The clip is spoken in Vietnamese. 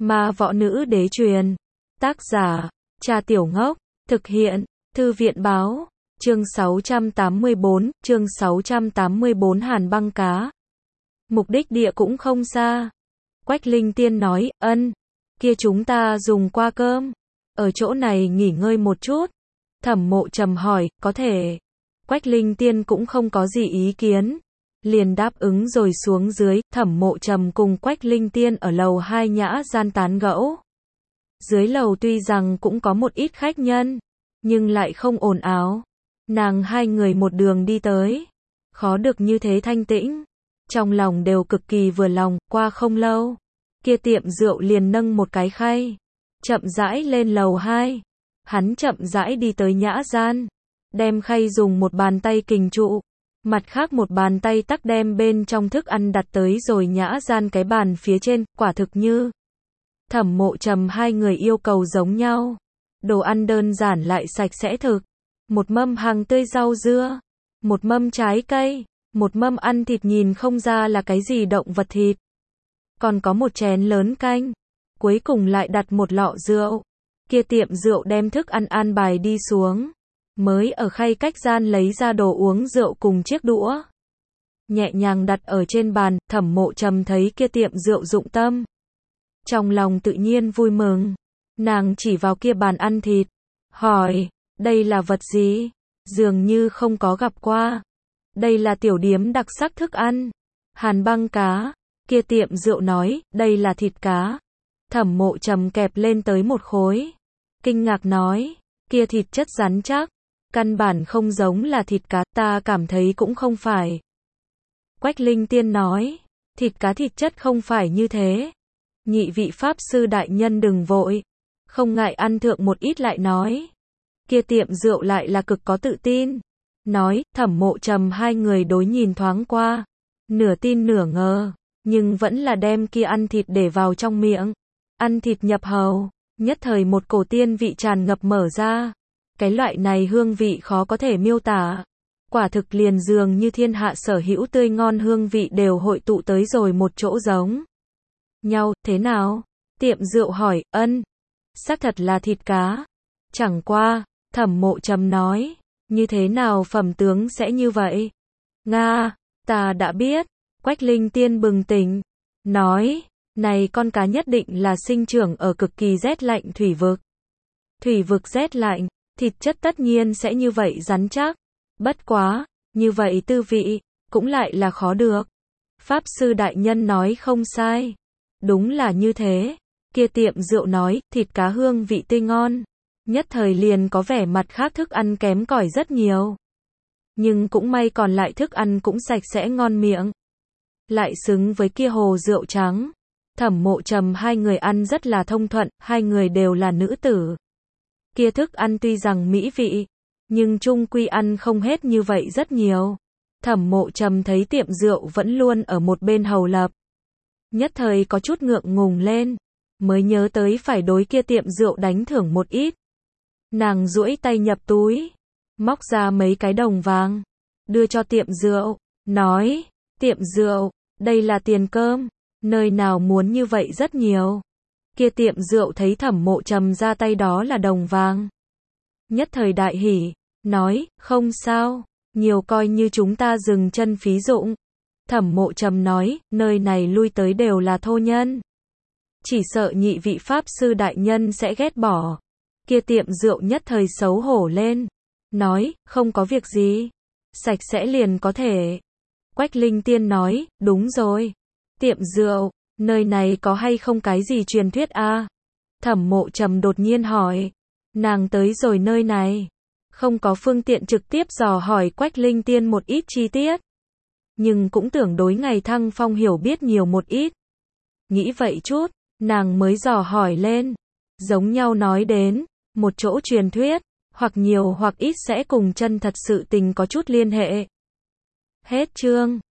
Ma võ nữ đế truyền. Tác giả, Cha Tiểu Ngốc. Thực hiện, Thư viện báo. Chương 684 Hàn băng cá. Mục đích địa cũng không xa. Quách Linh Tiên nói, kia chúng ta dùng qua cơm. Ở chỗ này nghỉ ngơi một chút. Thẩm Mộ Trầm hỏi, có thể. Quách Linh Tiên cũng không có gì ý kiến. Liền đáp ứng rồi xuống dưới. Thẩm Mộ Trầm cùng Quách Linh Tiên ở lầu 2 nhã gian tán gẫu. Dưới lầu tuy rằng cũng có một ít khách nhân, nhưng lại không ồn ào. Nàng hai người một đường đi tới. Khó được như thế thanh tĩnh. Trong lòng đều cực kỳ vừa lòng. Qua không lâu, kia tiệm rượu liền nâng một cái khay, chậm rãi lên lầu 2. Hắn chậm rãi đi tới nhã gian, đem khay dùng một bàn tay kình trụ, mặt khác một bàn tay tắc đem bên trong thức ăn đặt tới rồi nhã gian cái bàn phía trên. Quả thực như Thẩm Mộ Trầm hai người yêu cầu giống nhau. Đồ ăn đơn giản lại sạch sẽ thực. Một mâm hàng tươi rau dưa, một mâm trái cây, một mâm ăn thịt nhìn không ra là cái gì động vật thịt. Còn có một chén lớn canh. Cuối cùng lại đặt một lọ rượu. Kia tiệm rượu đem thức ăn an bài đi xuống. Mới ở khay cách gian lấy ra đồ uống rượu cùng chiếc đũa. Nhẹ nhàng đặt ở trên bàn. Thẩm Mộ Trầm thấy kia tiệm rượu dụng tâm. Trong lòng tự nhiên vui mừng. Nàng chỉ vào kia bàn ăn thịt. Hỏi, đây là vật gì? Dường như không có gặp qua. Đây là tiểu điếm đặc sắc thức ăn. Hàn băng cá. Kia tiệm rượu nói, đây là thịt cá. Thẩm Mộ Trầm kẹp lên tới một khối. Kinh ngạc nói, kia thịt chất rắn chắc. Căn bản không giống là thịt cá, ta cảm thấy cũng không phải. Quách Linh Tiên nói, thịt cá thịt chất không phải như thế. Nhị vị Pháp Sư đại nhân đừng vội. Không ngại ăn thượng một ít lại nói. Kia tiệm rượu lại là cực có tự tin. Nói, Thẩm Mộ Trầm hai người đối nhìn thoáng qua. Nửa tin nửa ngờ. Nhưng vẫn là đem kia ăn thịt để vào trong miệng. Ăn thịt nhập hầu. Nhất thời một cổ tiên vị tràn ngập mở ra. Cái loại này hương vị khó có thể miêu tả. Quả thực liền dường như thiên hạ sở hữu tươi ngon hương vị đều hội tụ tới rồi một chỗ giống nhau. Thế nào? Tiệm rượu hỏi. Xác thật là thịt cá. Chẳng qua, Thẩm Mộ Trầm nói, như thế nào phẩm tướng sẽ như vậy? Nga, ta đã biết. Quách Linh Tiên bừng tỉnh, nói, này con cá nhất định là sinh trưởng ở cực kỳ rét lạnh thủy vực. Thủy vực rét lạnh, thịt chất tất nhiên sẽ như vậy rắn chắc. Bất quá, như vậy tư vị, cũng lại là khó được. Pháp Sư đại nhân nói không sai. Đúng là như thế. Kia tiệm rượu nói, thịt cá hương vị tươi ngon. Nhất thời liền có vẻ mặt khác thức ăn kém cỏi rất nhiều. Nhưng cũng may còn lại thức ăn cũng sạch sẽ ngon miệng. Lại xứng với kia hồ rượu trắng. Thẩm Mộ Trầm hai người ăn rất là thông thuận, hai người đều là nữ tử. Kia thức ăn tuy rằng mỹ vị, nhưng chung quy ăn không hết như vậy rất nhiều. Thẩm Mộ Trầm thấy tiệm rượu vẫn luôn ở một bên hầu lập. Nhất thời có chút ngượng ngùng lên. Mới nhớ tới phải đối kia tiệm rượu đánh thưởng một ít. Nàng duỗi tay nhập túi. Móc ra mấy cái đồng vàng. Đưa cho tiệm rượu. Nói, tiệm rượu, đây là tiền cơm. Nơi nào muốn như vậy rất nhiều. Kia tiệm rượu thấy Thẩm Mộ Trầm ra tay đó là đồng vàng. Nhất thời đại hỉ. Nói, không sao. Nhiều coi như chúng ta dừng chân phí dụng. Thẩm Mộ Trầm nói, nơi này lui tới đều là thô nhân. Chỉ sợ nhị vị Pháp Sư đại nhân sẽ ghét bỏ. Kia tiệm rượu nhất thời xấu hổ lên. Nói, không có việc gì. Sạch sẽ liền có thể. Quách Linh Tiên nói, đúng rồi. Tiệm rượu, nơi này có hay không cái gì truyền thuyết a? Thẩm Mộ Trầm đột nhiên hỏi. Nàng tới rồi nơi này. Không có phương tiện trực tiếp dò hỏi Quách Linh Tiên một ít chi tiết. Nhưng cũng tưởng đối ngày thăng phong hiểu biết nhiều một ít. Nghĩ vậy chút, nàng mới dò hỏi lên. Giống nhau nói đến, một chỗ truyền thuyết, hoặc nhiều hoặc ít sẽ cùng chân thật sự tình có chút liên hệ. Hết chương.